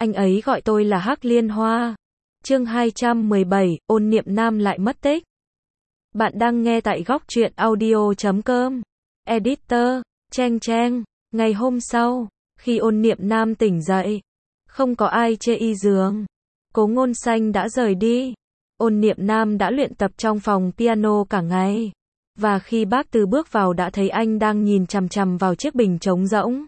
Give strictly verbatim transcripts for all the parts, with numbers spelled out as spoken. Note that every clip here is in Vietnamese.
Anh ấy gọi tôi là Hắc Liên Hoa. Chương hai trăm mười bảy, Ôn Niệm Nam lại mất tích. Bạn đang nghe tại góc truyện audio chấm com. Editor, Cheng Cheng. Ngày hôm sau, khi Ôn Niệm Nam tỉnh dậy, không có ai chê y giường. Cố Ngôn Xanh đã rời đi. Ôn Niệm Nam đã luyện tập trong phòng piano cả ngày. Và khi bác Từ bước vào đã thấy anh đang nhìn chằm chằm vào chiếc bình trống rỗng.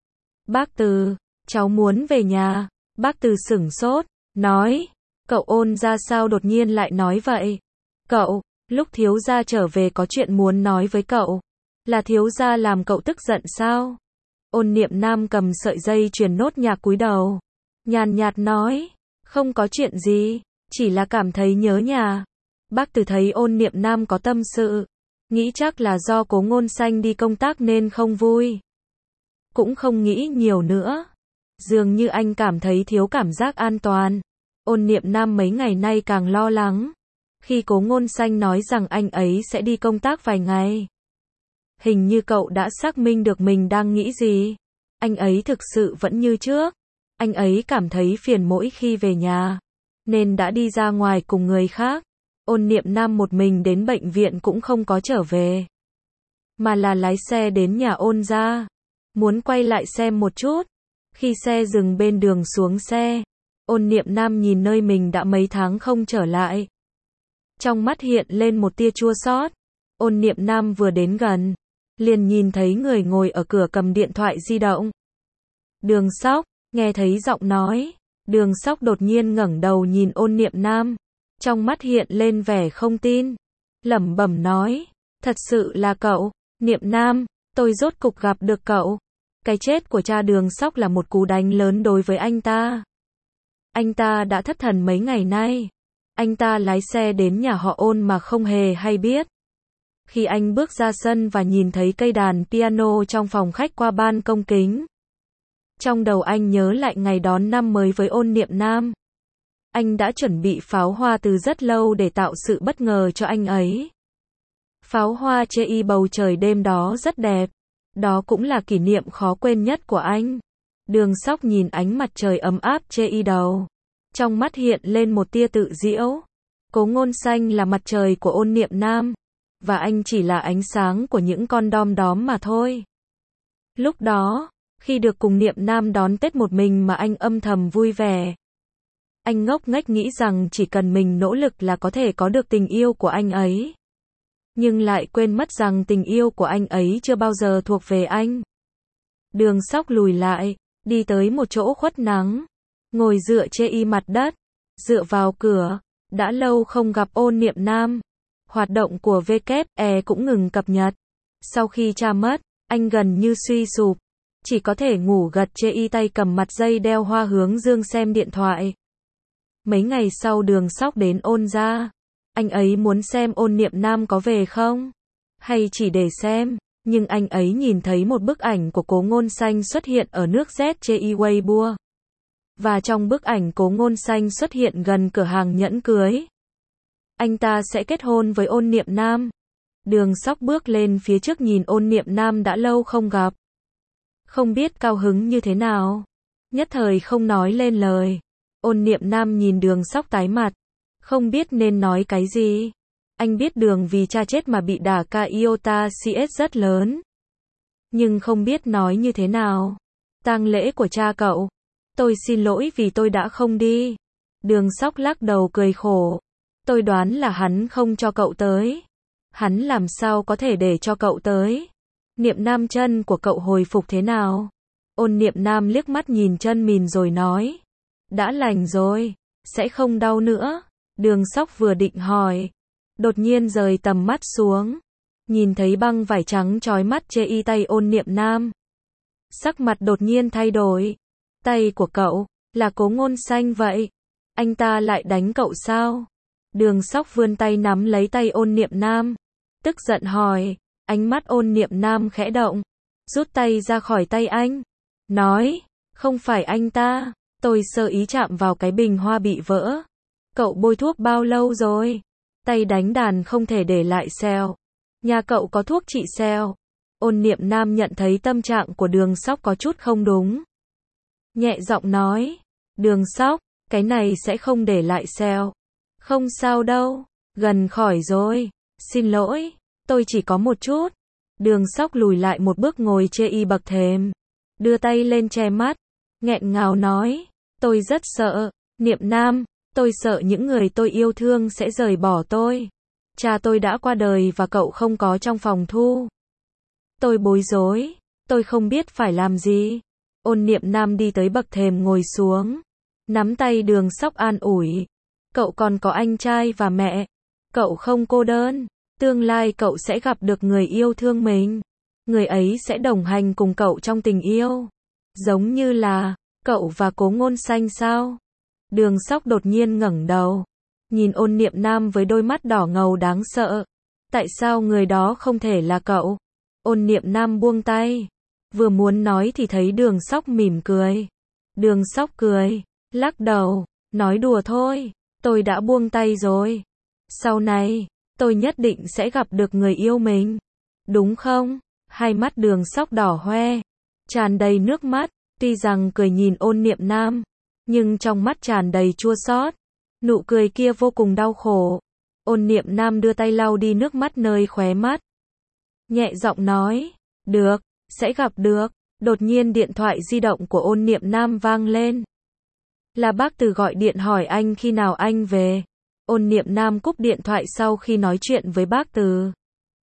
Bác Từ, cháu muốn về nhà. Bác Từ sửng sốt, nói, cậu Ôn ra sao đột nhiên lại nói vậy? Cậu, lúc thiếu gia trở về có chuyện muốn nói với cậu. Là thiếu gia làm cậu tức giận sao? Ôn Niệm Nam cầm sợi dây chuyền nốt nhạc cúi đầu. Nhàn nhạt nói, không có chuyện gì, chỉ là cảm thấy nhớ nhà. Bác Từ thấy Ôn Niệm Nam có tâm sự, nghĩ chắc là do Cố Ngôn Xanh đi công tác nên không vui. Cũng không nghĩ nhiều nữa. Dường như anh cảm thấy thiếu cảm giác an toàn. Ôn Niệm Nam mấy ngày nay càng lo lắng. Khi Cố Ngôn Xanh nói rằng anh ấy sẽ đi công tác vài ngày. Hình như cậu đã xác minh được mình đang nghĩ gì. Anh ấy thực sự vẫn như trước. Anh ấy cảm thấy phiền mỗi khi về nhà, nên đã đi ra ngoài cùng người khác. Ôn Niệm Nam một mình đến bệnh viện cũng không có trở về, mà là lái xe đến nhà Ôn ra. Muốn quay lại xem một chút. Khi xe dừng bên đường xuống xe, Ôn Niệm Nam nhìn nơi mình đã mấy tháng không trở lại. Trong mắt hiện lên một tia chua xót. Ôn Niệm Nam vừa đến gần, liền nhìn thấy người ngồi ở cửa cầm điện thoại di động. Đường Sóc, nghe thấy giọng nói. Đường Sóc đột nhiên ngẩng đầu nhìn Ôn Niệm Nam. Trong mắt hiện lên vẻ không tin. Lẩm bẩm nói, thật sự là cậu, Niệm Nam, tôi rốt cục gặp được cậu. Cái chết của cha Đường Sóc là một cú đánh lớn đối với anh ta. Anh ta đã thất thần mấy ngày nay. Anh ta lái xe đến nhà họ Ôn mà không hề hay biết. Khi anh bước ra sân và nhìn thấy cây đàn piano trong phòng khách qua ban công kính, trong đầu anh nhớ lại ngày đón năm mới với Ôn Niệm Nam. Anh đã chuẩn bị pháo hoa từ rất lâu để tạo sự bất ngờ cho anh ấy. Pháo hoa che y bầu trời đêm đó rất đẹp. Đó cũng là kỷ niệm khó quên nhất của anh. Đường Sóc nhìn ánh mặt trời ấm áp che y đầu. Trong mắt hiện lên một tia tự giễu. Cố Ngôn Xanh là mặt trời của Ôn Niệm Nam. Và anh chỉ là ánh sáng của những con đom đóm mà thôi. Lúc đó, khi được cùng Niệm Nam đón Tết một mình mà anh âm thầm vui vẻ. Anh ngốc nghếch nghĩ rằng chỉ cần mình nỗ lực là có thể có được tình yêu của anh ấy. Nhưng lại quên mất rằng tình yêu của anh ấy chưa bao giờ thuộc về anh. Đường Sóc lùi lại, đi tới một chỗ khuất nắng, ngồi dựa che y mặt đất, dựa vào cửa. Đã lâu không gặp Ôn Niệm Nam. Hoạt động của vê kép e cũng ngừng cập nhật. Sau khi cha mất, anh gần như suy sụp, chỉ có thể ngủ gật che y tay cầm mặt dây đeo hoa hướng dương xem điện thoại. Mấy ngày sau Đường Sóc đến Ôn ra. Anh ấy muốn xem Ôn Niệm Nam có về không, hay chỉ để xem. Nhưng anh ấy nhìn thấy một bức ảnh của Cố Ngôn Xanh xuất hiện ở nước Z trên Weibo. Và trong bức ảnh Cố Ngôn Xanh xuất hiện gần cửa hàng nhẫn cưới. Anh ta sẽ kết hôn với Ôn Niệm Nam. Đường Sóc bước lên phía trước nhìn Ôn Niệm Nam đã lâu không gặp. Không biết cao hứng như thế nào. Nhất thời không nói lên lời. Ôn Niệm Nam nhìn Đường Sóc tái mặt. Không biết nên nói cái gì. Anh biết Đường vì cha chết mà bị đả ca iota cs rất lớn. Nhưng không biết nói như thế nào. Tang lễ của cha cậu. Tôi xin lỗi vì tôi đã không đi. Đường Sóc lắc đầu cười khổ. Tôi đoán là hắn không cho cậu tới. Hắn làm sao có thể để cho cậu tới. Niệm Nam, chân của cậu hồi phục thế nào? Ôn Niệm Nam liếc mắt nhìn chân mình rồi nói. Đã lành rồi. Sẽ không đau nữa. Đường Sóc vừa định hỏi, đột nhiên rời tầm mắt xuống, nhìn thấy băng vải trắng trói mắt che y tay Ôn Niệm Nam. Sắc mặt đột nhiên thay đổi. Tay của cậu, là Cố Ngôn Xanh vậy? Anh ta lại đánh cậu sao? Đường Sóc vươn tay nắm lấy tay Ôn Niệm Nam, tức giận hỏi. Ánh mắt Ôn Niệm Nam khẽ động, rút tay ra khỏi tay anh, nói, không phải anh ta, tôi sơ ý chạm vào cái bình hoa bị vỡ. Cậu bôi thuốc bao lâu rồi? Tay đánh đàn không thể để lại sẹo. Nhà cậu có thuốc trị sẹo. Ôn Niệm Nam nhận thấy tâm trạng của Đường Sóc có chút không đúng. Nhẹ giọng nói. Đường Sóc, cái này sẽ không để lại sẹo. Không sao đâu, gần khỏi rồi. Xin lỗi, tôi chỉ có một chút. Đường Sóc lùi lại một bước ngồi chê y bậc thềm. Đưa tay lên che mắt. Nghẹn ngào nói. Tôi rất sợ. Niệm Nam, tôi sợ những người tôi yêu thương sẽ rời bỏ tôi. Cha tôi đã qua đời và cậu không có trong phòng thu. Tôi bối rối. Tôi không biết phải làm gì. Ôn Niệm Nam đi tới bậc thềm ngồi xuống. Nắm tay Đường Sóc an ủi. Cậu còn có anh trai và mẹ. Cậu không cô đơn. Tương lai cậu sẽ gặp được người yêu thương mình. Người ấy sẽ đồng hành cùng cậu trong tình yêu. Giống như là cậu và Cố Ngôn Xanh sao? Đường Sóc đột nhiên ngẩng đầu. Nhìn Ôn Niệm Nam với đôi mắt đỏ ngầu đáng sợ. Tại sao người đó không thể là cậu? Ôn Niệm Nam buông tay. Vừa muốn nói thì thấy Đường Sóc mỉm cười. Đường Sóc cười. Lắc đầu. Nói đùa thôi. Tôi đã buông tay rồi. Sau này, tôi nhất định sẽ gặp được người yêu mình. Đúng không? Hai mắt Đường Sóc đỏ hoe. Tràn đầy nước mắt. Tuy rằng cười nhìn Ôn Niệm Nam. Nhưng trong mắt tràn đầy chua xót. Nụ cười kia vô cùng đau khổ. Ôn Niệm Nam đưa tay lau đi nước mắt nơi khóe mắt. Nhẹ giọng nói. Được, sẽ gặp được. Đột nhiên điện thoại di động của Ôn Niệm Nam vang lên. Là bác Từ gọi điện hỏi anh khi nào anh về. Ôn Niệm Nam cúp điện thoại sau khi nói chuyện với bác Từ.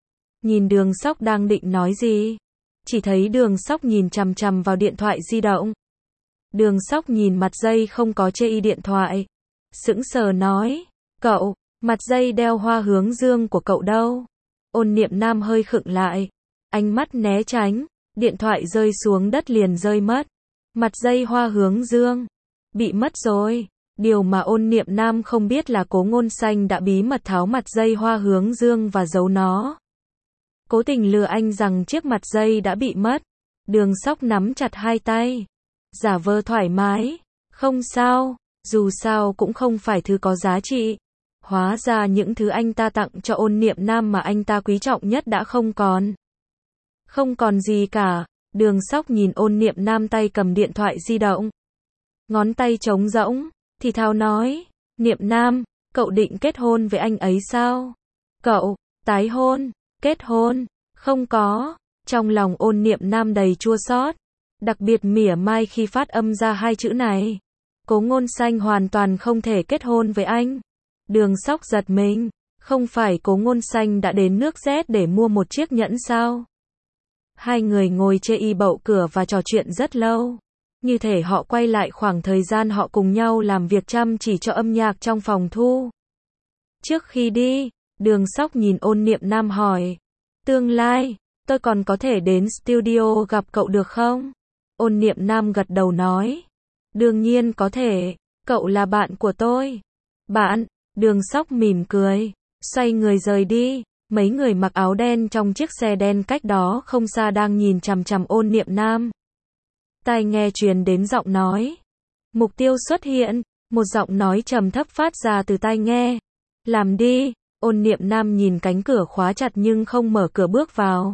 Nhìn Đường Sóc đang định nói gì. Chỉ thấy Đường Sóc nhìn chằm chằm vào điện thoại di động. Đường Sóc nhìn mặt dây không có chê y điện thoại. Sững sờ nói. Cậu, mặt dây đeo hoa hướng dương của cậu đâu? Ôn Niệm Nam hơi khựng lại. Ánh mắt né tránh. Điện thoại rơi xuống đất liền rơi mất. Mặt dây hoa hướng dương. Bị mất rồi. Điều mà Ôn Niệm Nam không biết là Cố Ngôn Xanh đã bí mật tháo mặt dây hoa hướng dương và giấu nó. Cố tình lừa anh rằng chiếc mặt dây đã bị mất. Đường Sóc nắm chặt hai tay. Giả vờ thoải mái. Không sao, dù sao cũng không phải thứ có giá trị. Hóa ra những thứ anh ta tặng cho Ôn Niệm Nam mà anh ta quý trọng nhất đã không còn. Không còn gì cả. Đường Sóc nhìn Ôn Niệm Nam tay cầm điện thoại di động. Ngón tay trống rỗng. Thì thào nói. Niệm Nam, cậu định kết hôn với anh ấy sao? Cậu, tái hôn, kết hôn, không có. Trong lòng Ôn Niệm Nam đầy chua xót. Đặc biệt mỉa mai khi phát âm ra hai chữ này. Cố Ngôn Xanh hoàn toàn không thể kết hôn với anh. Đường Sóc giật mình. Không phải Cố Ngôn Xanh đã đến nước Z để mua một chiếc nhẫn sao? Hai người ngồi chê y bậu cửa và trò chuyện rất lâu. Như thể họ quay lại khoảng thời gian họ cùng nhau làm việc chăm chỉ cho âm nhạc trong phòng thu. Trước khi đi, Đường Sóc nhìn Ôn Niệm Nam hỏi. Tương lai, tôi còn có thể đến studio gặp cậu được không? Ôn Niệm Nam gật đầu nói. Đương nhiên có thể, cậu là bạn của tôi. Bạn, Đường Sóc mỉm cười, xoay người rời đi. Mấy người mặc áo đen trong chiếc xe đen cách đó không xa đang nhìn chằm chằm Ôn Niệm Nam. Tai nghe truyền đến giọng nói. Mục tiêu xuất hiện, một giọng nói trầm thấp phát ra từ tai nghe. Làm đi. Ôn Niệm Nam nhìn cánh cửa khóa chặt nhưng không mở cửa bước vào.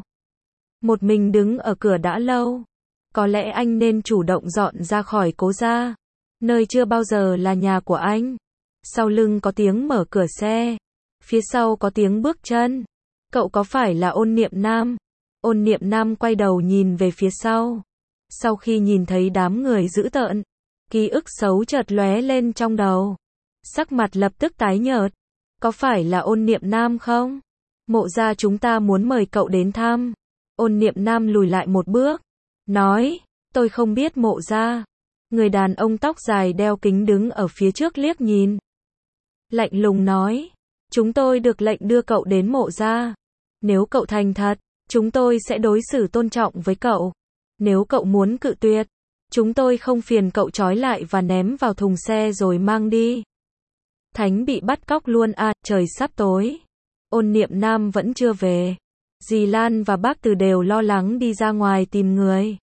Một mình đứng ở cửa đã lâu. Có lẽ anh nên chủ động dọn ra khỏi Cố gia. Nơi chưa bao giờ là nhà của anh. Sau lưng có tiếng mở cửa xe. Phía sau có tiếng bước chân. Cậu có phải là Ôn Niệm Nam? Ôn Niệm Nam quay đầu nhìn về phía sau. Sau khi nhìn thấy đám người dữ tợn, ký ức xấu chợt lóe lên trong đầu. Sắc mặt lập tức tái nhợt. Có phải là Ôn Niệm Nam không? Mộ gia chúng ta muốn mời cậu đến thăm. Ôn Niệm Nam lùi lại một bước. Nói, tôi không biết Mộ gia. Người đàn ông tóc dài đeo kính đứng ở phía trước liếc nhìn. Lạnh lùng nói, chúng tôi được lệnh đưa cậu đến Mộ gia. Nếu cậu thành thật, chúng tôi sẽ đối xử tôn trọng với cậu. Nếu cậu muốn cự tuyệt, chúng tôi không phiền cậu trói lại và ném vào thùng xe rồi mang đi. Thánh bị bắt cóc luôn à, trời sắp tối. Ôn Niệm Nam vẫn chưa về. Dì Lan và bác Từ đều lo lắng đi ra ngoài tìm người.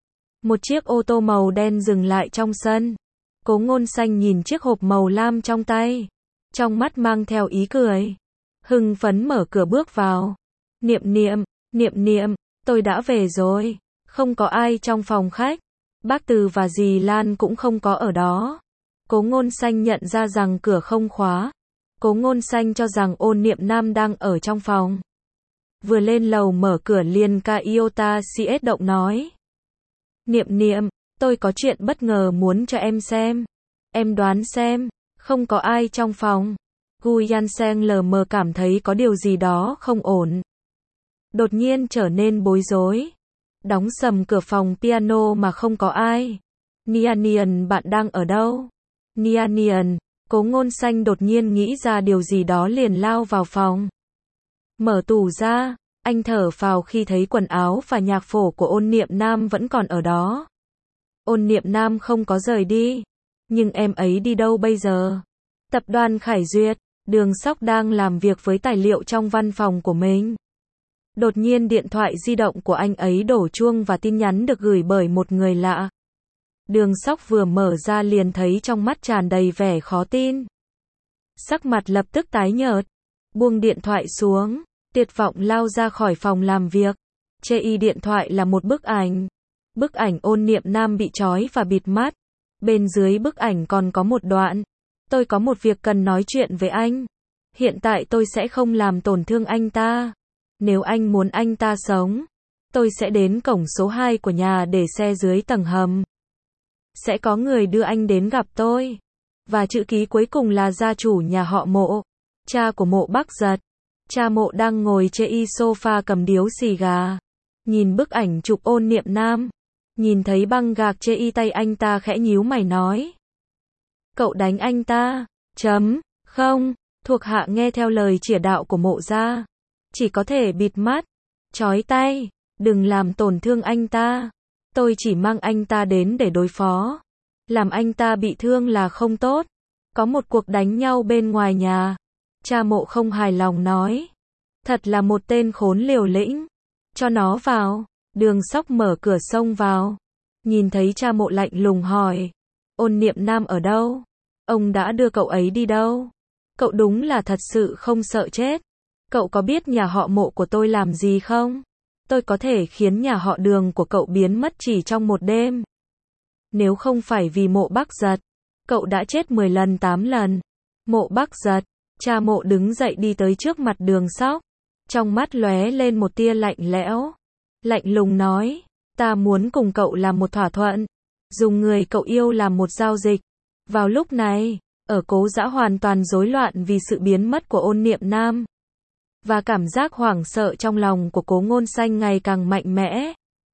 Một chiếc ô tô màu đen dừng lại trong sân. Cố Ngôn Xanh nhìn chiếc hộp màu lam trong tay. Trong mắt mang theo ý cười. Hưng phấn mở cửa bước vào. Niệm Niệm, Niệm Niệm, tôi đã về rồi. Không có ai trong phòng khách. Bác Từ và dì Lan cũng không có ở đó. Cố Ngôn Xanh nhận ra rằng cửa không khóa. Cố Ngôn Xanh cho rằng Ôn Niệm Nam đang ở trong phòng. Vừa lên lầu mở cửa liền ca iota cs động nói. Niệm Niệm, tôi có chuyện bất ngờ muốn cho em xem. Em đoán xem, không có ai trong phòng. Gu Yanseng lờ mờ cảm thấy có điều gì đó không ổn. Đột nhiên trở nên bối rối. Đóng sầm cửa phòng piano mà không có ai. Nian Nian, bạn đang ở đâu? Nian Nian, Cố Ngôn Xanh đột nhiên nghĩ ra điều gì đó liền lao vào phòng. Mở tủ ra, anh thở phào khi thấy quần áo và nhạc phổ của Ôn Niệm Nam vẫn còn ở đó. Ôn Niệm Nam không có rời đi. Nhưng em ấy đi đâu bây giờ? Tập đoàn Khải Duyệt, Đường Sóc đang làm việc với tài liệu trong văn phòng của mình. Đột nhiên điện thoại di động của anh ấy đổ chuông và tin nhắn được gửi bởi một người lạ. Đường Sóc vừa mở ra liền thấy trong mắt tràn đầy vẻ khó tin. Sắc mặt lập tức tái nhợt, buông điện thoại xuống, tuyệt vọng lao ra khỏi phòng làm việc. Chê y điện thoại là một bức ảnh. Bức ảnh Ôn Niệm Nam bị trói và bịt mắt. Bên dưới bức ảnh còn có một đoạn. Tôi có một việc cần nói chuyện với anh. Hiện tại tôi sẽ không làm tổn thương anh ta. Nếu anh muốn anh ta sống, tôi sẽ đến cổng số hai của nhà để xe dưới tầng hầm. Sẽ có người đưa anh đến gặp tôi. Và chữ ký cuối cùng là gia chủ nhà họ Mộ, cha của Mộ Bắc Giật. Cha Mộ đang ngồi trên y sofa cầm điếu xì gà. Nhìn bức ảnh chụp Ôn Niệm Nam. Nhìn thấy băng gạc trên y tay anh ta khẽ nhíu mày nói. Cậu đánh anh ta. Chấm. Không. Thuộc hạ nghe theo lời chỉ đạo của Mộ gia. Chỉ có thể bịt mắt, trói tay. Đừng làm tổn thương anh ta. Tôi chỉ mang anh ta đến để đối phó. Làm anh ta bị thương là không tốt. Có một cuộc đánh nhau bên ngoài nhà. Cha Mộ không hài lòng nói. Thật là một tên khốn liều lĩnh. Cho nó vào. Đường Sóc mở cửa xông vào. Nhìn thấy cha Mộ lạnh lùng hỏi. Ôn Niệm Nam ở đâu? Ông đã đưa cậu ấy đi đâu? Cậu đúng là thật sự không sợ chết. Cậu có biết nhà họ Mộ của tôi làm gì không? Tôi có thể khiến nhà họ Đường của cậu biến mất chỉ trong một đêm. Nếu không phải vì Mộ Bắc Giật, cậu đã chết mười lần tám lần. Mộ Bắc Giật, cha Mộ đứng dậy đi tới trước mặt Đường Sóc. Trong mắt lóe lên một tia lạnh lẽo. Lạnh lùng nói, ta muốn cùng cậu làm một thỏa thuận. Dùng người cậu yêu làm một giao dịch. Vào lúc này, ở Cố Dã hoàn toàn rối loạn vì sự biến mất của Ôn Niệm Nam. Và cảm giác hoảng sợ trong lòng của Cố Ngôn Xanh ngày càng mạnh mẽ.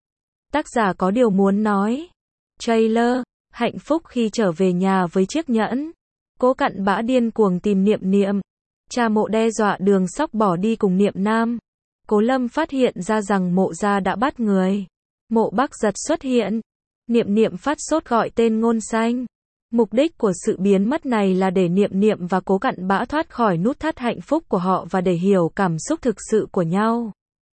Tác giả có điều muốn nói. Trailer, hạnh phúc khi trở về nhà với chiếc nhẫn. Cố Cặn Bã điên cuồng tìm Niệm Niệm. Cha Mộ đe dọa Đường Sóc bỏ đi cùng Niệm Nam. Cố Lâm phát hiện ra rằng Mộ gia đã bắt người. Mộ Bắc Giật xuất hiện. Niệm Niệm phát sốt gọi tên Ngôn Xanh. Mục đích của sự biến mất này là để Niệm Niệm và Cố Cặn Bã thoát khỏi nút thắt hạnh phúc của họ và để hiểu cảm xúc thực sự của nhau.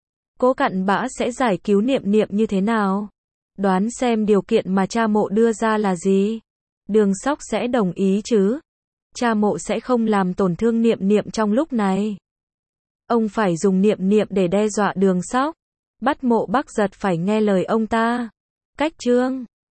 Cố Cặn Bã sẽ giải cứu Niệm Niệm như thế nào? Đoán xem điều kiện mà cha Mộ đưa ra là gì? Đường Sóc sẽ đồng ý chứ? Cha Mộ sẽ không làm tổn thương Niệm Niệm trong lúc này. Ông phải dùng Niệm Niệm để đe dọa Đường Sóc. Bắt Mộ Bắc Giật phải nghe lời ông ta. Cách chương